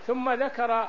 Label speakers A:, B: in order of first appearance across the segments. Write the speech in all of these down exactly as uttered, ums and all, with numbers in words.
A: ثم ذكر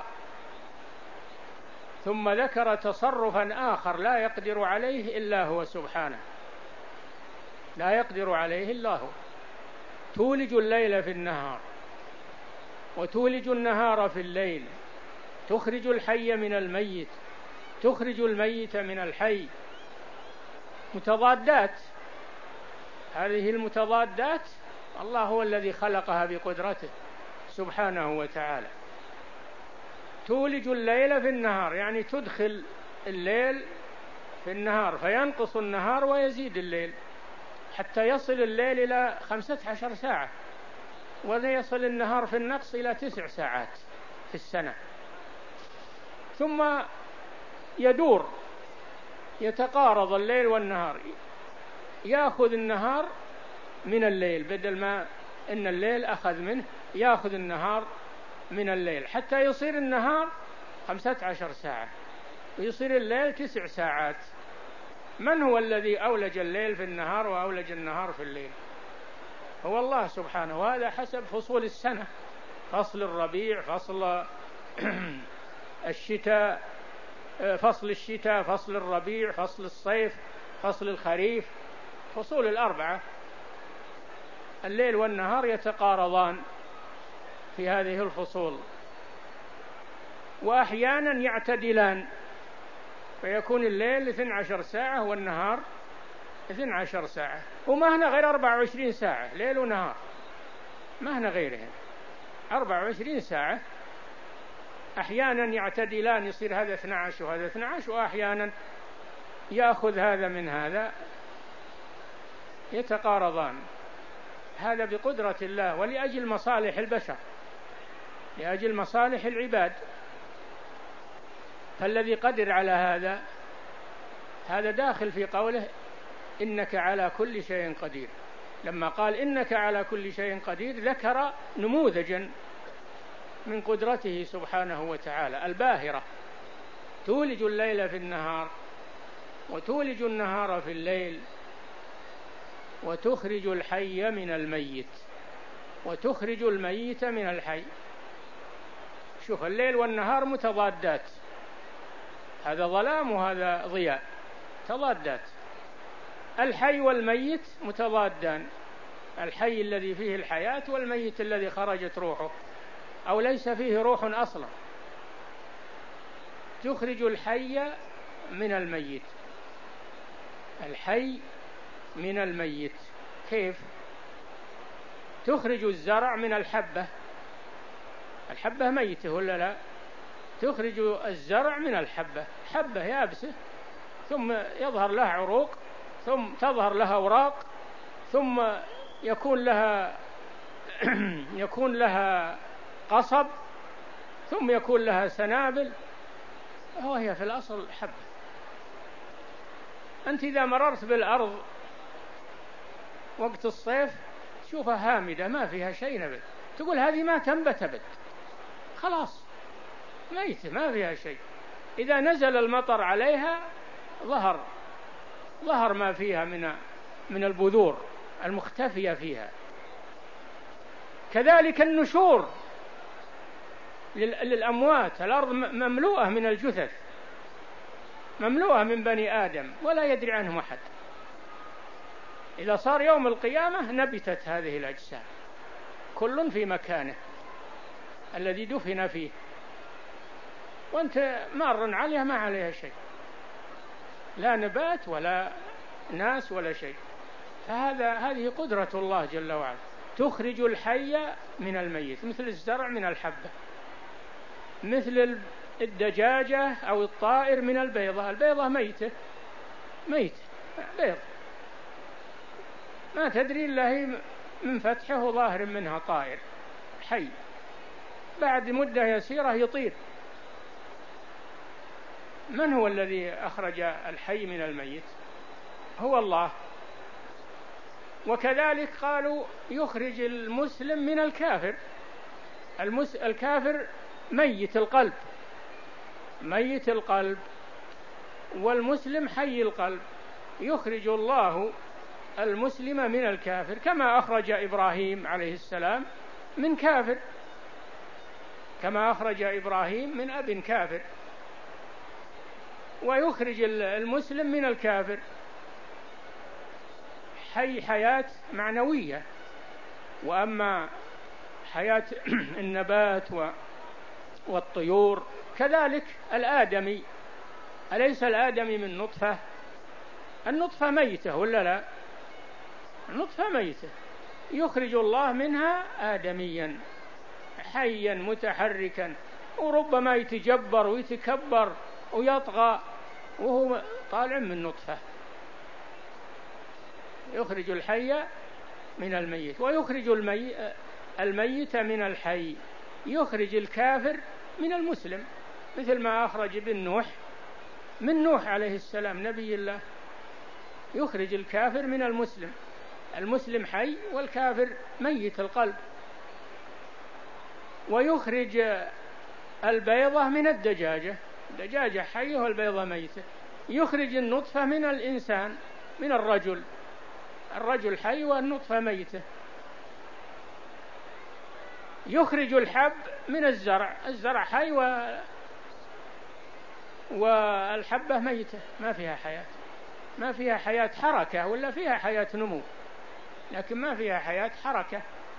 A: ثم ذكر تصرفا آخر لا يقدر عليه إلا هو سبحانه، لا يقدر عليه إلا هو. تولج الليل في النهار وتولج النهار في الليل، تخرج الحي من الميت، تخرج الميت من الحي. متضادات، هذه المتضادات الله هو الذي خلقها بقدرته سبحانه وتعالى. تولج الليل في النهار يعني تدخل الليل في النهار فينقص النهار ويزيد الليل حتى يصل الليل إلى خمسة عشر ساعة، ويصل النهار في النقص إلى تسع ساعات في السنة. ثم يدور يتقارض الليل والنهار، يأخذ النهار من الليل بدل ما إن الليل أخذ منه، يأخذ النهار من الليل حتى يصير النهار خمسة عشر ساعة ويصير الليل تسع ساعات. من هو الذي أولج الليل في النهار وأولج النهار في الليل؟ هو الله سبحانه، وهذا حسب فصول السنة، فصل الربيع، فصل الشتاء، فصل الشتاء، فصل الربيع، فصل الصيف، فصل الخريف، فصول الأربعة الليل والنهار يتقارضان في هذه الفصول، وأحيانا يعتدلان فيكون الليل اثنتي عشرة ساعة والنهار اثنتي عشرة ساعة، وما هنا غير أربعة وعشرين ساعة ليل ونهار، ما هنا غيرهم أربعة وعشرين ساعة. أحيانا يعتدلان يصير هذا اثني عشر وهذا اثني عشر، وأحيانا يأخذ هذا من هذا يتقارضان. هذا بقدرة الله ولأجل مصالح البشر، لأجل مصالح العباد. فالذي قدر على هذا هذا داخل في قوله إنك على كل شيء قدير. لما قال إنك على كل شيء قدير ذكر نموذجا من قدرته سبحانه وتعالى الباهرة. تولج الليل في النهار وتولج النهار في الليل وتخرج الحي من الميت وتخرج الميت من الحي. شوف، الليل والنهار متضادات، هذا ظلام وهذا ضياء، تضادات. الحي والميت متضادان، الحي الذي فيه الحياة والميت الذي خرجت روحه أو ليس فيه روح أصلا. تخرج الحي من الميت، الحي من الميت. كيف؟ تخرج الزرع من الحبة، الحبة ميتة ولا لا؟ تخرج الزرع من الحبة، حبة يابسة ثم يظهر لها عروق ثم تظهر لها أوراق ثم يكون لها يكون لها قصب ثم يكون لها سنابل، وهي في الأصل حبة. أنت إذا مررت بالأرض وقت الصيف تشوفها هامدة ما فيها شيء نبت، تقول هذه ما تنبت أبد، خلاص ميتة ما فيها شيء. إذا نزل المطر عليها ظهر ظهر ما فيها من من البذور المختفية فيها. كذلك النشور للأموات، الأرض مملوءة من الجثث، مملوءة من بني آدم ولا يدري عنهم أحد. إذا صار يوم القيامة نبتت هذه الأجسام كل في مكانه الذي دفن فيه، وأنت مار عليها ما عليها شيء، لا نبات ولا ناس ولا شيء. فهذا هذه قدرة الله جل وعلا. تخرج الحي من الميت، مثل الزرع من الحبة، مثل الدجاجة أو الطائر من البيضة. البيضة ميتة ميتة بيض ما تدري إلا هي من فتحه ظاهر منها طائر حي، بعد مدة يسيرة يطير. من هو الذي أخرج الحي من الميت؟ هو الله. وكذلك قالوا يخرج المسلم من الكافر. المس... الكافر ميت القلب، ميت القلب، والمسلم حي القلب. يخرج الله المسلم من الكافر كما أخرج إبراهيم عليه السلام من كافر، كما أخرج إبراهيم من أب كافر، ويخرج المسلم من الكافر. حي حياة معنوية. وأما حياة النبات والطيور كذلك الآدمي، أليس الآدمي من نطفة؟ النطفة ميتة ولا لا؟ النطفة ميتة، يخرج الله منها آدميا حيا متحركا، وربما يتجبر ويتكبر ويطغى وهو طالع من نطفة. يخرج الحي من الميت ويخرج المي... الميت من الحي، يخرج الكافر من المسلم، مثل ما أخرج ابن نوح من نوح عليه السلام نبي الله، يخرج الكافر من المسلم، المسلم حي والكافر ميت القلب. ويخرج البيضة من الدجاجة، الدجاجة حية والبيضة ميتة. يخرج النطفة من الإنسان، من الرجل، الرجل حي والنطفة ميتة. يخرج الحب من الزرع، الزرع حي و... والحبة ميتة ما فيها حياة، ما فيها حياة حركة، ولا فيها حياة نمو لكن ما فيها حياة حركة.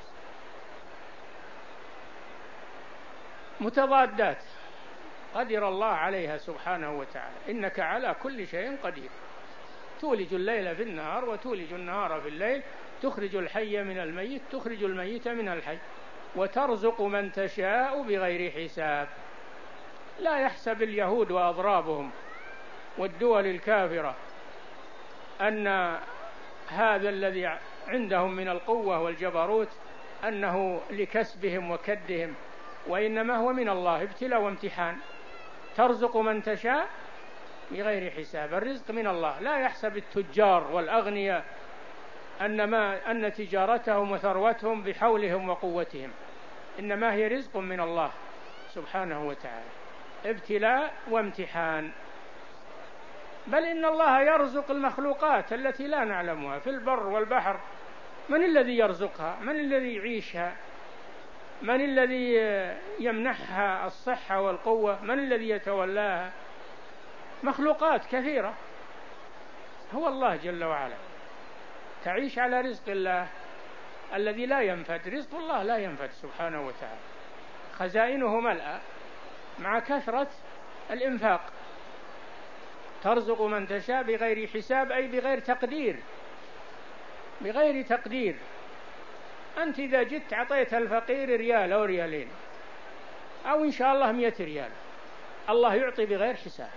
A: متضادات قدر الله عليها سبحانه وتعالى. إنك على كل شيء قدير. تولج الليل في النهار وتولج النهار في الليل، تخرج الحي من الميت، تخرج الميت من الحي، وترزق من تشاء بغير حساب. لا يحسب اليهود وأضرابهم والدول الكافرة أن هذا الذي عندهم من القوة والجبروت أنه لكسبهم وكدهم، وإنما هو من الله، ابتلاء وامتحان. ترزق من تشاء بغير حساب، الرزق من الله. لا يحسب التجار والأغنياء أن, ما أن تجارتهم وثروتهم بحولهم وقوتهم، إنما هي رزق من الله سبحانه وتعالى، ابتلاء وامتحان. بل إن الله يرزق المخلوقات التي لا نعلمها في البر والبحر. من الذي يرزقها؟ من الذي يعيشها؟ من الذي يمنحها الصحة والقوة؟ من الذي يتولاها؟ مخلوقات كثيرة، هو الله جل وعلا. تعيش على رزق الله الذي لا ينفد، رزق الله لا ينفد سبحانه وتعالى، خزائنه ملأى مع كثرة الإنفاق. ترزق من تشاء بغير حساب، أي بغير تقدير، بغير تقدير. أنت إذا جئت عطيت الفقير ريال أو ريالين أو إن شاء الله مئة ريال، الله يعطي بغير حساب،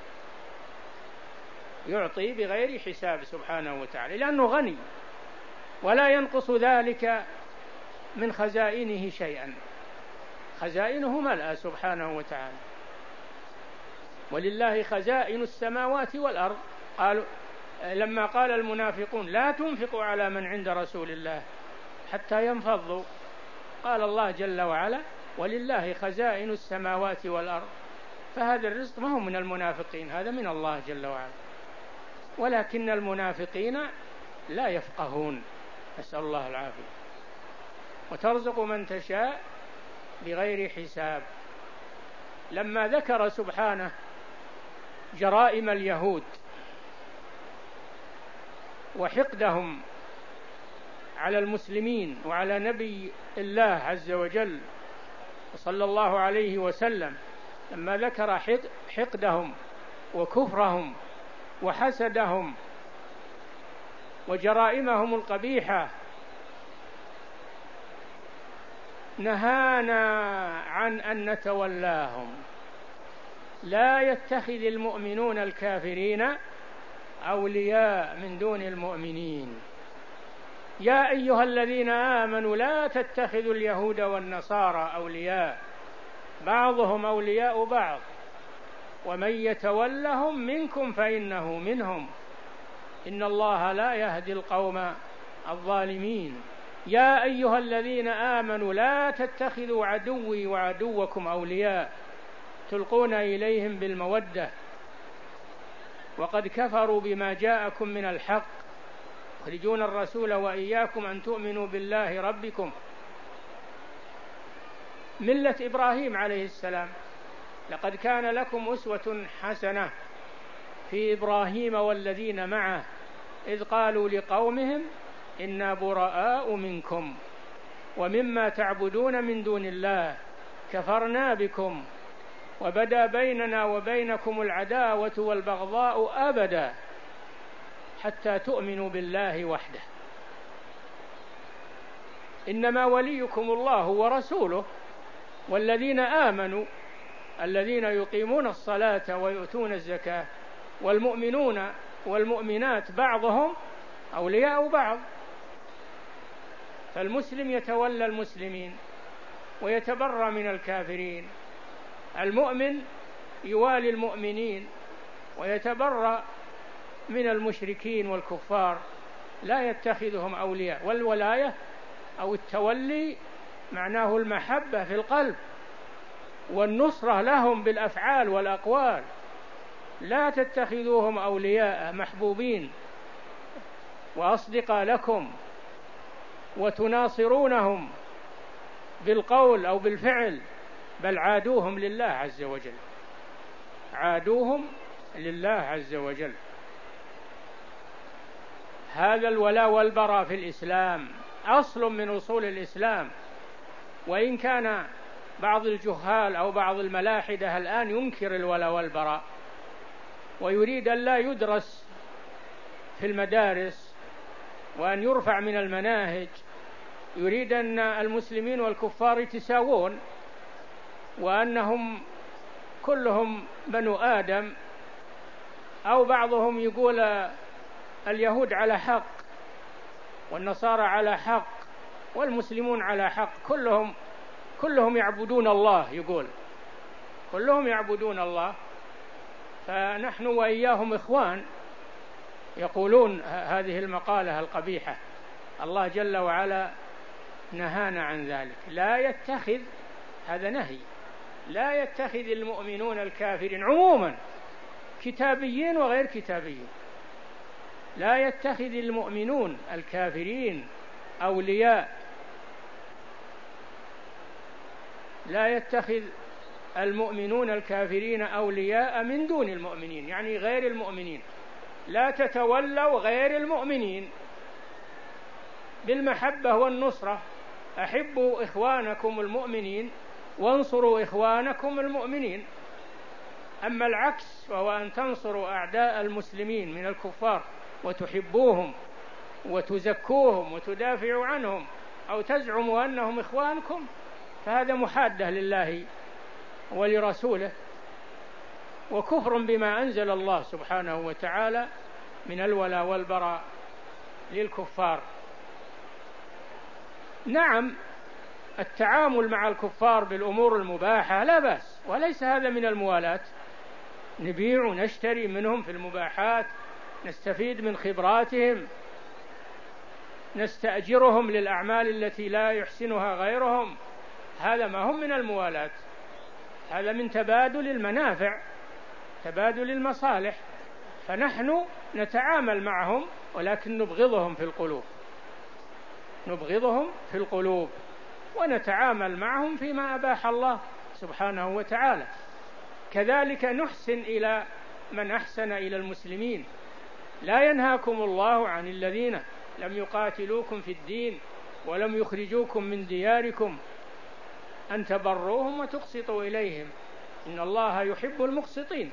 A: يعطي بغير حساب سبحانه وتعالى، لأنه غني ولا ينقص ذلك من خزائنه شيئا، خزائنه ملأى سبحانه وتعالى. ولله خزائن السماوات والأرض. قالوا لما قال المنافقون لا تنفقوا على من عند رسول الله حتى ينفضوا، قال الله جل وعلا ولله خزائن السماوات والأرض. فهذا الرزق ما هو من المنافقين، هذا من الله جل وعلا، ولكن المنافقين لا يفقهون، نسأل الله العافية. وترزق من تشاء بغير حساب. لما ذكر سبحانه جرائم اليهود وحقدهم على المسلمين وعلى نبي الله عز وجل صلى الله عليه وسلم، لما ذكر حقدهم وكفرهم وحسدهم وجرائمهم القبيحة، نهانا عن أن نتولاهم. لا يتخذ المؤمنون الكافرين أولياء من دون المؤمنين. يا أيها الذين آمنوا لا تتخذوا اليهود والنصارى أولياء بعضهم أولياء بعض ومن يتولهم منكم فإنه منهم إن الله لا يهدي القوم الظالمين. يا أيها الذين آمنوا لا تتخذوا عدوي وعدوكم أولياء تلقون إليهم بالمودة وقد كفروا بما جاءكم من الحق يخرجون الرسول وإياكم أن تؤمنوا بالله ربكم ملة إبراهيم عليه السلام. لقد كان لكم أسوة حسنة في إبراهيم والذين معه إذ قالوا لقومهم إنا براء منكم ومما تعبدون من دون الله كفرنا بكم وبدا بيننا وبينكم العداوة والبغضاء أبدا حتى تؤمنوا بالله وحده إنما وليكم الله ورسوله والذين آمنوا الذين يقيمون الصلاة ويؤتون الزكاة والمؤمنون والمؤمنات بعضهم أولياء بعض. فالمسلم يتولى المسلمين ويتبرأ من الكافرين، المؤمن يوالي المؤمنين ويتبرأ من المشركين والكفار، لا يتخذهم أولياء. والولاية أو التولي معناه المحبة في القلب والنصرة لهم بالأفعال والأقوال، لا تتخذوهم أولياء محبوبين وأصدقاء لكم وتناصرونهم بالقول أو بالفعل، بل عادوهم لله عز وجل، عادوهم لله عز وجل. هذا الولاء والبراء في الإسلام أصل من أصول الإسلام، وإن كان بعض الجهال أو بعض الملاحدة الآن ينكر الولاء والبراء ويريد أن لا يدرس في المدارس وأن يرفع من المناهج، يريد أن المسلمين والكفار يتساوون وأنهم كلهم بنو آدم، أو بعضهم يقول اليهود على حق والنصارى على حق والمسلمون على حق، كلهم كلهم يعبدون الله، يقول كلهم يعبدون الله، فنحن وإياهم إخوان. يقولون هذه المقالة القبيحة. الله جل وعلا نهانا عن ذلك. لا يتخذ، هذا نهي، لا يتخذ المؤمنون الكافرين عموما كتابيين وغير كتابيين، لا يتخذ المؤمنون الكافرين أولياء، لا يتخذ المؤمنون الكافرين أولياء من دون المؤمنين، يعني غير المؤمنين. لا تتولوا غير المؤمنين بالمحبة والنصرة، أحبوا إخوانكم المؤمنين وانصروا إخوانكم المؤمنين. أما العكس وهو أن تنصروا أعداء المسلمين من الكفار وتحبوهم وتزكوهم وتدافعوا عنهم أو تزعموا أنهم إخوانكم، فهذا محادة لله ولرسوله وكفر بما أنزل الله سبحانه وتعالى من الولاء والبراء للكفار. نعم، التعامل مع الكفار بالأمور المباحة لا بأس، وليس هذا من الموالاة، نبيع ونشتري منهم في المباحات، نستفيد من خبراتهم، نستأجرهم للأعمال التي لا يحسنها غيرهم، هذا ما هم من الموالاة، هذا من تبادل المنافع، تبادل المصالح. فنحن نتعامل معهم ولكن نبغضهم في القلوب، نبغضهم في القلوب ونتعامل معهم فيما أباح الله سبحانه وتعالى. كذلك نحسن إلى من أحسن إلى المسلمين. لا ينهاكم الله عن الذين لم يقاتلوكم في الدين ولم يخرجوكم من دياركم أن تبروهم وتقسطوا إليهم إن الله يحب المقسطين.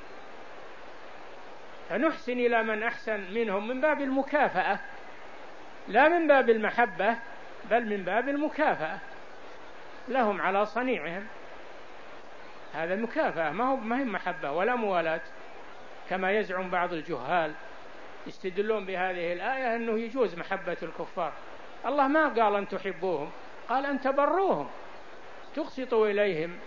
A: فنحسن إلى من أحسن منهم من باب المكافأة، لا من باب المحبة، بل من باب المكافأة لهم على صنيعهم. هذا مكافأة، ما هو ما هي محبة ولا موالاة كما يزعم بعض الجهال، يستدلون بهذه الآية أنه يجوز محبة الكفار. الله ما قال أن تحبوهم، قال أن تبروهم تقسطوا إليهم،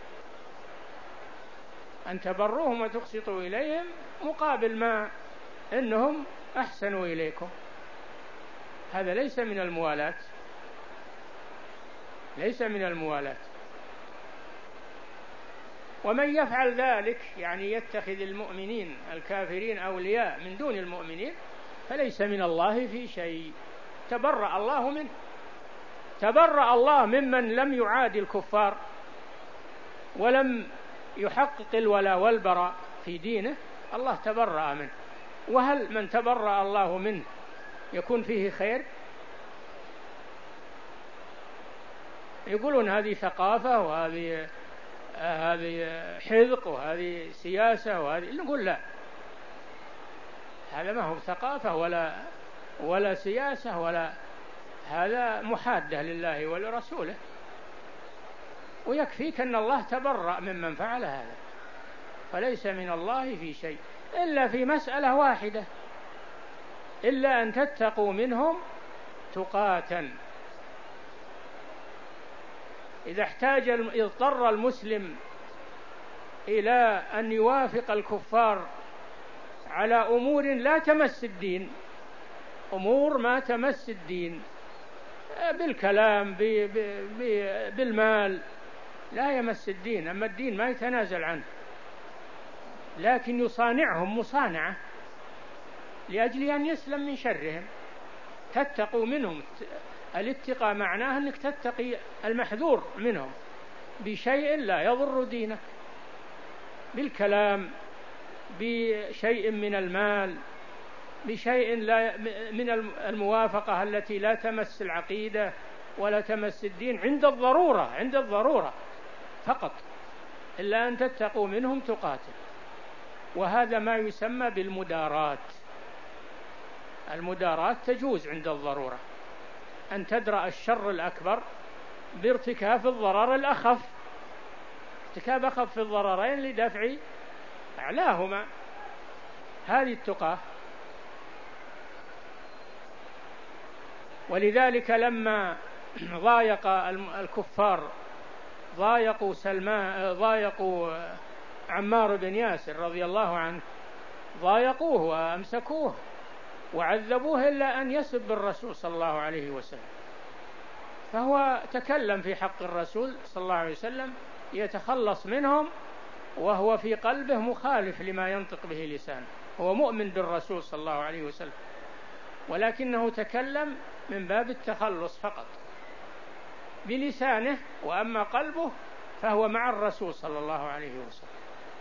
A: أن تبروهم وتقسطوا إليهم مقابل ما أنهم أحسنوا إليكم. هذا ليس من الموالاة، ليس من الموالاة. ومن يفعل ذلك يعني يتخذ المؤمنين الكافرين أولياء من دون المؤمنين فليس من الله في شيء، تبرأ الله منه، تبرأ الله ممن لم يعادي الكفار ولم يحقق الولاء والبراء في دينه الله تبرأ منه. وهل من تبرأ الله منه يكون فيه خير؟ يقولون هذه ثقافة وهذه هذه حذق وهذه سياسة وهذه، نقول لا، هذا ما هو ثقافة ولا ولا سياسة ولا، هذا محادة لله ولرسوله. ويكفيك أن الله تبرأ ممن فعل هذا، فليس من الله في شيء إلا في مسألة واحدة، إلا أن تتقوا منهم تقاتا. إذا احتاج اضطر المسلم إلى أن يوافق الكفار على أمور لا تمس الدين، أمور ما تمس الدين، بالكلام بالمال، لا يمس الدين، أما الدين ما يتنازل عنه، لكن يصانعهم مصانعة لأجل أن يسلم من شرهم. تتقوا منهم، الاتقاء معناه أنك تتقي المحذور منهم بشيء لا يضر دينك، بالكلام، بشيء من المال، بشيء لا من الموافقة التي لا تمس العقيدة ولا تمس الدين، عند الضرورة، عند الضرورة فقط، إلا أن تتقوا منهم تقاتل. وهذا ما يسمى بالمدارات. المدارات تجوز عند الضرورة، أن تدرأ الشر الأكبر بارتكاب الضرر الأخف، ارتكاب أخف الضررين لدفع أعلاهما، هذه التقى. ولذلك لما ضايق الكفار ضايقوا سلمان ضايقوا عمار بن ياسر رضي الله عنه، ضايقوه وأمسكوه وعذبوه إلا أن يسب الرسول صلى الله عليه وسلم، فهو تكلم في حق الرسول صلى الله عليه وسلم يتخلص منهم وهو في قلبه مخالف لما ينطق به لسانه، هو مؤمن بالرسول صلى الله عليه وسلم، ولكنه تكلم من باب التخلص فقط بلسانه، وأما قلبه فهو مع الرسول صلى الله عليه وسلم،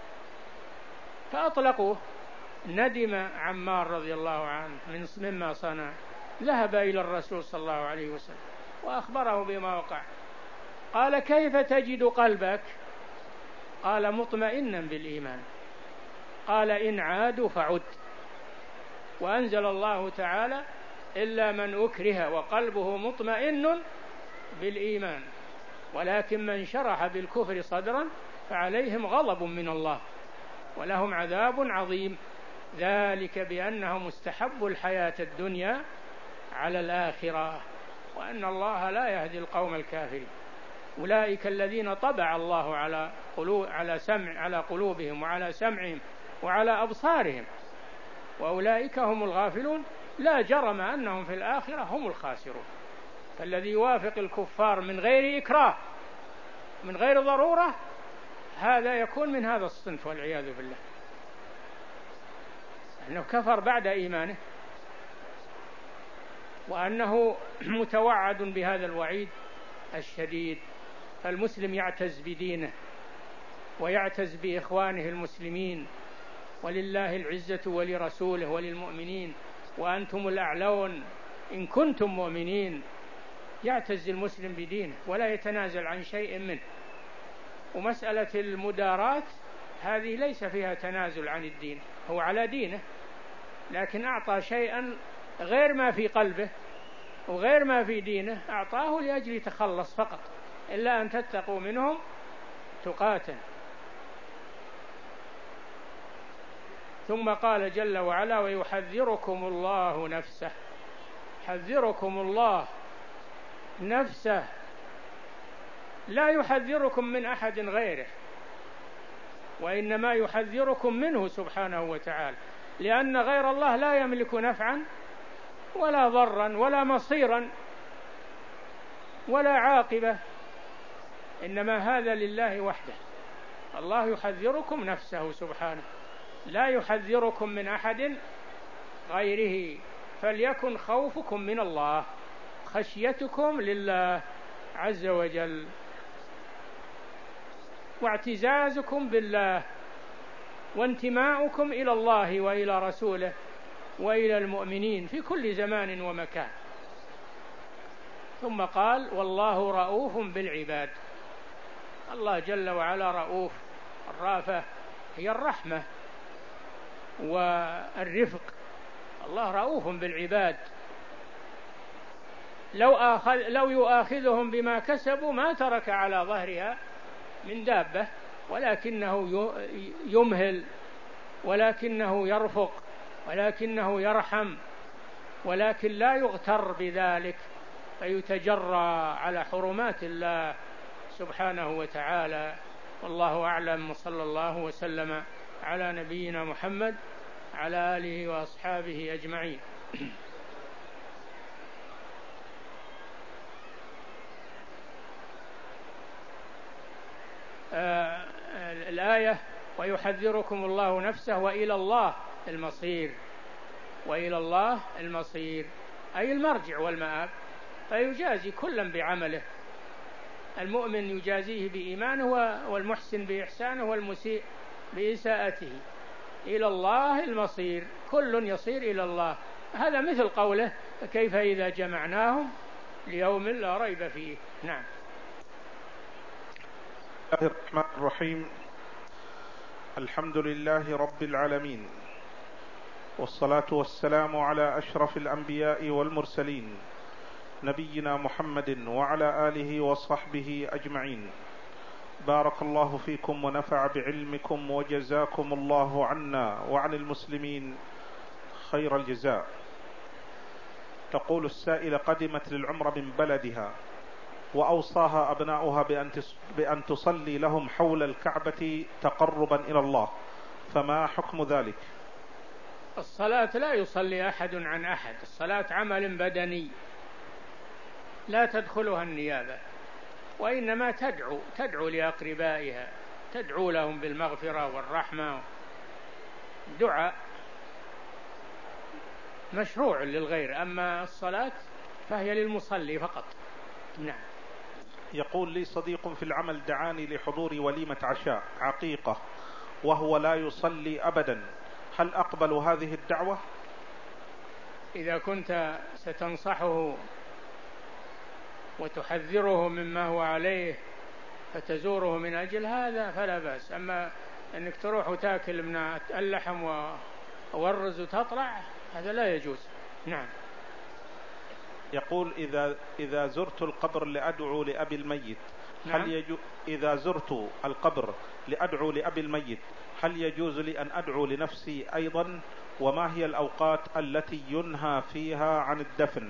A: فأطلقوه. ندم عمار رضي الله عنه من مما صنع، ذهب إلى الرسول صلى الله عليه وسلم وأخبره بما وقع. قال: كيف تجد قلبك؟ قال: مطمئنا بالإيمان. قال: إن عادوا فعد. وأنزل الله تعالى: إلا من أكره وقلبه مطمئن بالإيمان ولكن من شرح بالكفر صدرا فعليهم غضب من الله ولهم عذاب عظيم، ذلك بأنهم استحبوا الحياة الدنيا على الآخرة وأن الله لا يهدي القوم الكافرين. أولئك الذين طبع الله على قلوب على سمع على قلوبهم وعلى سمعهم وعلى أبصارهم وأولئك هم الغافلون، لا جرم أنهم في الآخرة هم الخاسرون. فالذي يوافق الكفار من غير إكراه من غير ضرورة هذا يكون من هذا الصنف والعياذ بالله، أنه كفر بعد إيمانه، وأنه متوعد بهذا الوعيد الشديد. فالمسلم يعتز بدينه ويعتز بإخوانه المسلمين، ولله العزة ولرسوله وللمؤمنين وأنتم الأعلون إن كنتم مؤمنين. يعتز المسلم بدينه ولا يتنازل عن شيء منه. ومسألة المدارات هذه ليس فيها تنازل عن الدين، هو على دينه لكن أعطى شيئا غير ما في قلبه وغير ما في دينه، أعطاه لأجل يتخلص فقط، إلا أن تتقوا منهم تقاتا. ثم قال جل وعلا: ويحذركم الله نفسه. يحذركم الله نفسه، لا يحذركم من أحد غيره، وإنما يحذركم منه سبحانه وتعالى، لأن غير الله لا يملك نفعا ولا ضرا ولا مصيرا ولا عاقبة، إنما هذا لله وحده. الله يحذركم نفسه سبحانه، لا يحذركم من أحد غيره. فليكن خوفكم من الله، خشيتكم لله عز وجل. واعتزازكم بالله وانتماؤكم إلى الله وإلى رسوله وإلى المؤمنين في كل زمان ومكان. ثم قال والله رؤوف بالعباد. الله جل وعلا رؤوف. الرافة هي الرحمة والرفق. الله رؤوف بالعباد. لو, آخذ لو يؤاخذهم بما كسبوا ما ترك على ظهرها من دابة، ولكنه يمهل، ولكنه يرفق، ولكنه يرحم، ولكن لا يغتر بذلك فيتجرى على حرمات الله سبحانه وتعالى. والله أعلم، وصلى الله وسلم على نبينا محمد على آله وأصحابه أجمعين. آه الآية ويحذركم الله نفسه وإلى الله المصير. وإلى الله المصير أي المرجع والمآب، فيجازي كلا بعمله. المؤمن يجازيه بإيمانه، والمحسن بإحسانه، والمسيء بإساءته. إلى الله المصير، كل يصير إلى الله. هذا مثل قوله كيف إذا جمعناهم ليوم لا ريب فيه. نعم.
B: بسم الله الرحمن الرحيم. الحمد لله رب العالمين، والصلاة والسلام على أشرف الأنبياء والمرسلين نبينا محمد وعلى آله وصحبه أجمعين. بارك الله فيكم ونفع بعلمكم، وجزاكم الله عنا وعن المسلمين خير الجزاء. تقول السائلة قدمت للعمرة من بلدها وأوصاها أبناؤها بأن تصلي لهم حول الكعبة تقربا إلى الله، فما حكم ذلك؟
A: الصلاة لا يصلي أحد عن أحد. الصلاة عمل بدني لا تدخلها النيابة، وإنما تدعو تدعو لأقربائها، تدعو لهم بالمغفرة والرحمة. دعاء مشروع للغير، أما الصلاة فهي للمصلي فقط. نعم.
B: يقول لي صديق في العمل دعاني لحضور وليمة عشاء عقيقة وهو لا يصلي أبدا، هل أقبل هذه الدعوة؟
A: إذا كنت ستنصحه وتحذره مما هو عليه فتزوره من أجل هذا فلا بأس. أما أنك تروح وتاكل من اللحم وورز وتطلع، هذا لا يجوز. نعم.
B: يقول إذا إذا زرت القبر لأدعو لأبي الميت،
A: نعم.
B: هل يجوز إذا زرت القبر لأدعو لأبي الميت هل يجوز لي أن أدعو لنفسي أيضا؟ وما هي الأوقات التي ينهى فيها عن الدفن؟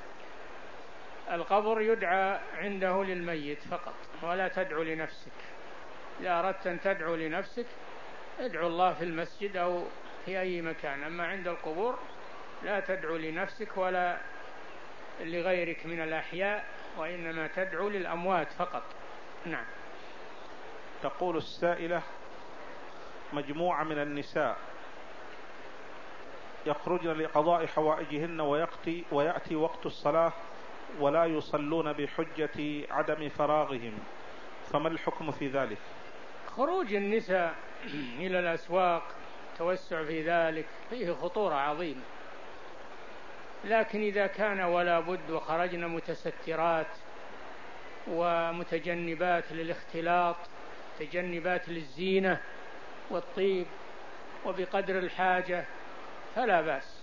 A: القبر يدعى عنده للميت فقط، ولا تدعو لنفسك. إذا أردت أن تدعو لنفسك ادعو الله في المسجد أو في أي مكان، أما عند القبور لا تدعو لنفسك ولا لغيرك من الأحياء، وإنما تدعو للأموات فقط. نعم.
B: تقول السائلة مجموعة من النساء يخرجن لقضاء حوائجهن ويأتي, ويأتي وقت الصلاة ولا يصلون بحجة عدم فراغهم، فما الحكم في ذلك؟
A: خروج النساء إلى الأسواق توسع في ذلك فيه خطورة عظيمة، لكن إذا كان ولا بد وخرجنا متسترات ومتجنبات للاختلاط، متجنبات للزينة والطيب وبقدر الحاجة فلا بأس.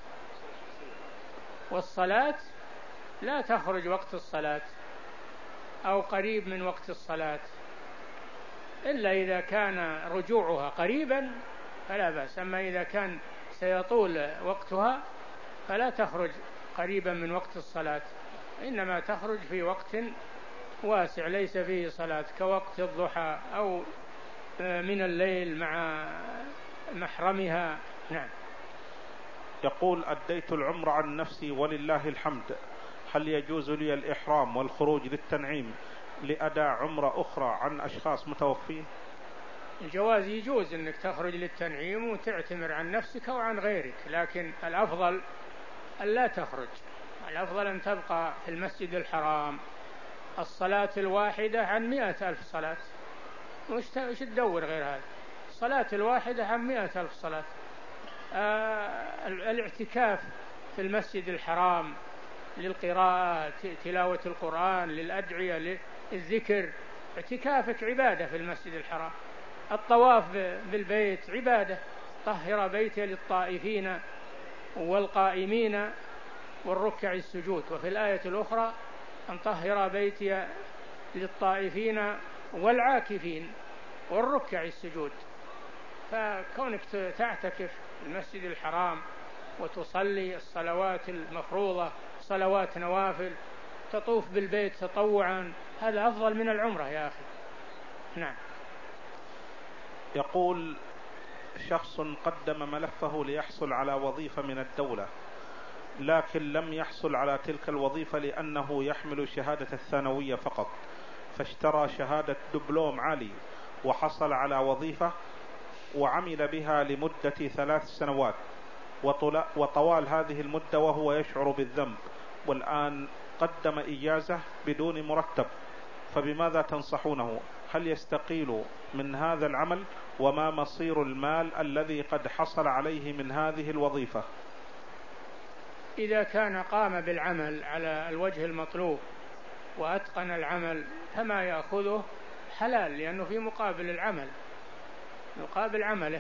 A: والصلاة لا تخرج وقت الصلاة أو قريب من وقت الصلاة، إلا إذا كان رجوعها قريبا فلا بأس. أما إذا كان سيطول وقتها فلا تخرج قريبا من وقت الصلاة، إنما تخرج في وقت واسع ليس فيه صلاة، كوقت الضحى أو من الليل مع محرمها. نعم.
B: يقول أديت العمر عن نفسي ولله الحمد، هل يجوز لي الإحرام والخروج للتنعيم لأداء عمرة أخرى عن أشخاص متوفين؟
A: الجواز يجوز أنك تخرج للتنعيم وتعتمر عن نفسك وعن غيرك، لكن الأفضل أن لا تخرج. الأفضل أن تبقى في المسجد الحرام. الصلاة الواحدة عن مئة ألف صلاة، وش تدور غير هذا؟ الصلاة الواحدة عن مئة ألف صلاة. آه الاعتكاف في المسجد الحرام للقراءة، تلاوة القرآن، للأدعية، للذكر، اعتكافك عبادة في المسجد الحرام. الطواف بالبيت عبادة، طهر بيتي للطائفين والقائمين والركع السجود. وفي الآية الأخرى أن طهر بيتي للطائفين والعاكفين والركع السجود. فكونك تعتكف المسجد الحرام وتصلي الصلوات المفروضة، صلوات نوافل، تطوف بالبيت تطوعا، هذا أفضل من العمرة يا أخي. نعم.
B: يقول شخص قدم ملفه ليحصل على وظيفة من الدولة، لكن لم يحصل على تلك الوظيفة لأنه يحمل شهادة الثانوية فقط، فاشترى شهادة دبلوم عالي وحصل على وظيفة وعمل بها لمدة ثلاث سنوات، وطوال هذه المدة وهو يشعر بالذنب، والآن قدم إجازة بدون مرتب، فبماذا تنصحونه؟ هل يستقيل من هذا العمل؟ وما مصير المال الذي قد حصل عليه من هذه الوظيفة؟
A: إذا كان قام بالعمل على الوجه المطلوب وأتقن العمل فما يأخذه حلال، لأنه في مقابل العمل، مقابل عمله.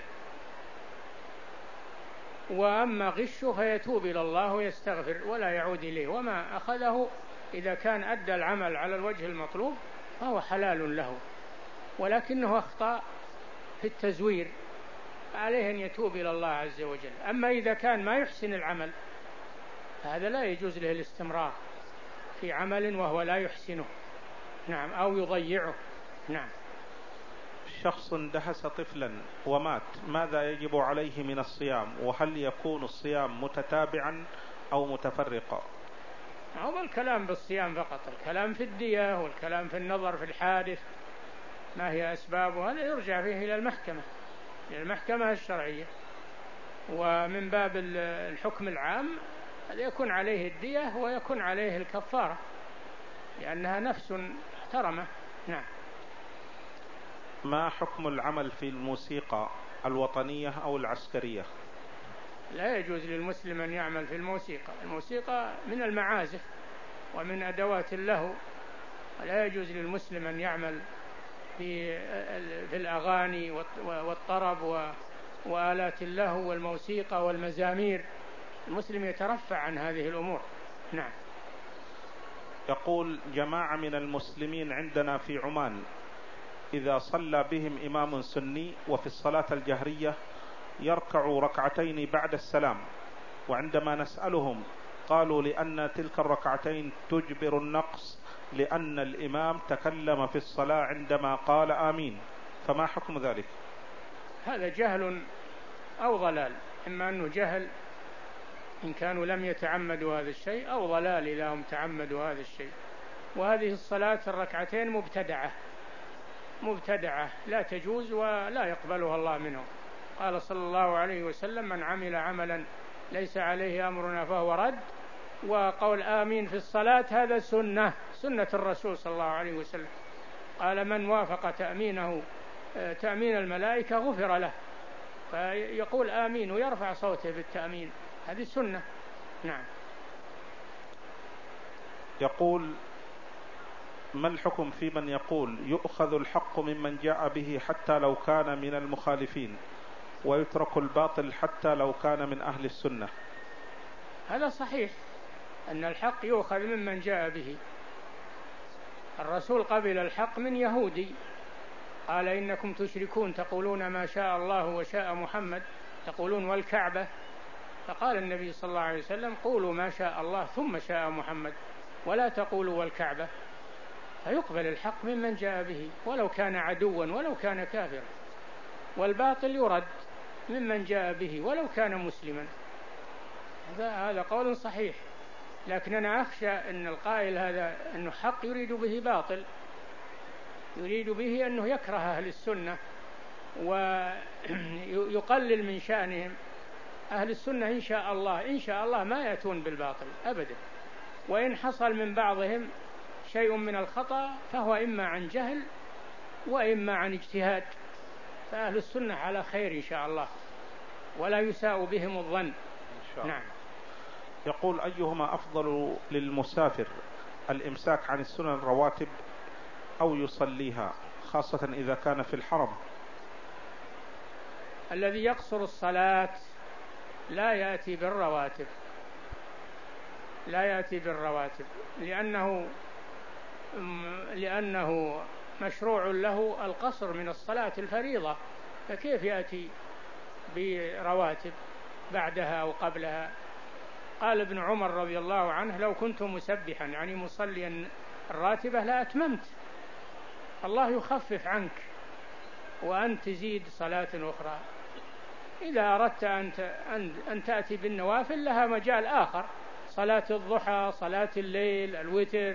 A: وأما غشه فيتوب إلى الله ويستغفر ولا يعود إليه، وما أخذه إذا كان أدى العمل على الوجه المطلوب فهو حلال له، ولكنه أخطأ في التزوير، عليه أن يتوب إلى الله عز وجل. أما إذا كان ما يحسن العمل هذا لا يجوز له الاستمرار في عمل وهو لا يحسنه، نعم، أو يضيعه. نعم.
B: شخص دهس طفلا ومات، ماذا يجب عليه من الصيام؟ وهل يكون الصيام متتابعا أو متفرقا؟
A: هو الكلام بالصيام فقط، الكلام في الدية والكلام في النظر في الحادث ما هي أسبابه، هذا يرجع فيه إلى المحكمة، إلى المحكمة الشرعية. ومن باب الحكم العام يكون عليه الدية ويكون عليه الكفارة، لأنها نفس محترمة. نعم.
B: ما حكم العمل في الموسيقى الوطنية أو العسكرية؟
A: لا يجوز للمسلم أن يعمل في الموسيقى، الموسيقى من المعازف ومن أدوات اللهو، لا يجوز للمسلم أن يعمل في في الأغاني والطرب وآلات اللهو والموسيقى والمزامير، المسلم يترفع عن هذه الأمور. نعم.
B: يقول جماعة من المسلمين عندنا في عمان إذا صلى بهم إمام سني وفي الصلاة الجهرية يركع ركعتين بعد السلام، وعندما نسألهم قالوا لأن تلك الركعتين تجبر النقص لأن الإمام تكلم في الصلاة عندما قال آمين، فما حكم ذلك؟
A: هذا جهل أو ضلال، إما أنه جهل إن كانوا لم يتعمدوا هذا الشيء، أو ضلال إذا هم تعمدوا هذا الشيء. وهذه الصلاة الركعتين مبتدعة مبتدعة لا تجوز ولا يقبلها الله منهم. قال صلى الله عليه وسلم: من عمل عملا ليس عليه أمرنا فهو رد. وقول آمين في الصلاة هذا سنة سنة الرسول صلى الله عليه وسلم، قال: من وافق تأمينه تأمين الملائكة غفر له. فيقول آمين ويرفع صوته بالتأمين، هذه سنة. نعم.
B: يقول: ما الحكم في من يقول يؤخذ الحق ممن جاء به حتى لو كان من المخالفين ويترك الباطل حتى لو كان من أهل السنة؟
A: هذا صحيح أن الحق يؤخذ ممن جاء به. الرسول قبل الحق من يهودي، قال: إنكم تشركون تقولون ما شاء الله وشاء محمد، تقولون والكعبة. فقال النبي صلى الله عليه وسلم: قولوا ما شاء الله ثم شاء محمد، ولا تقولوا والكعبة. فيقبل الحق ممن جاء به ولو كان عدوا ولو كان كافرا، والباطل يرد ممن جاء به ولو كان مسلما. هذا قول صحيح، لكن أنا أخشى أن القائل هذا أنه حق يريد به باطل، يريد به أنه يكره أهل السنة ويقلل من شأنهم. أهل السنة إن شاء الله إن شاء الله ما يأتون بالباطل أبدا، وإن حصل من بعضهم شيء من الخطأ فهو إما عن جهل وإما عن اجتهاد، فأهل السنة على خير إن شاء الله ولا يساء بهم الظن إن
B: شاء الله.
A: نعم.
B: يقول أيهما أفضل للمسافر، الإمساك عن السنن الرواتب أو يصليها، خاصة إذا كان في الحرم؟
A: الذي يقصر الصلاة لا يأتي بالرواتب، لا يأتي بالرواتب لأنه لأنه مشروع له القصر من الصلاة الفريضة، فكيف يأتي برواتب بعدها أو قبلها؟ قال ابن عمر رضي الله عنه لو كنت مسبحا يعني مصليا الراتبة لا أتممت. الله يخفف عنك وأن تزيد صلاة أخرى. إذا أردت أن تأتي بالنوافل لها مجال آخر، صلاة الضحى، صلاة الليل، الوتر،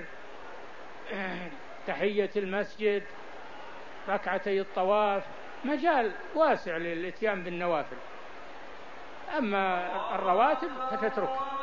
A: تحية المسجد، ركعتي الطواف، مجال واسع للإتيان بالنوافل. أما الرواتب فتتركها.